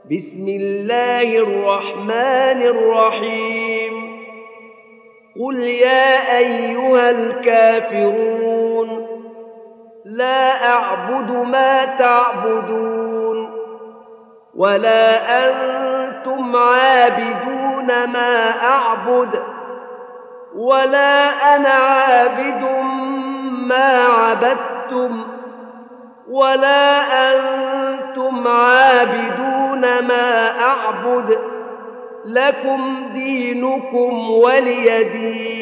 بسم الله الرحمن الرحيم قل يا أيها الكافرون لا أعبد ما تعبدون ولا أنتم عابدون ما أعبد ولا أنا عابد ما عبدتم ولا أنتم عابدون ما أعبد لكم دينكم ولي دين.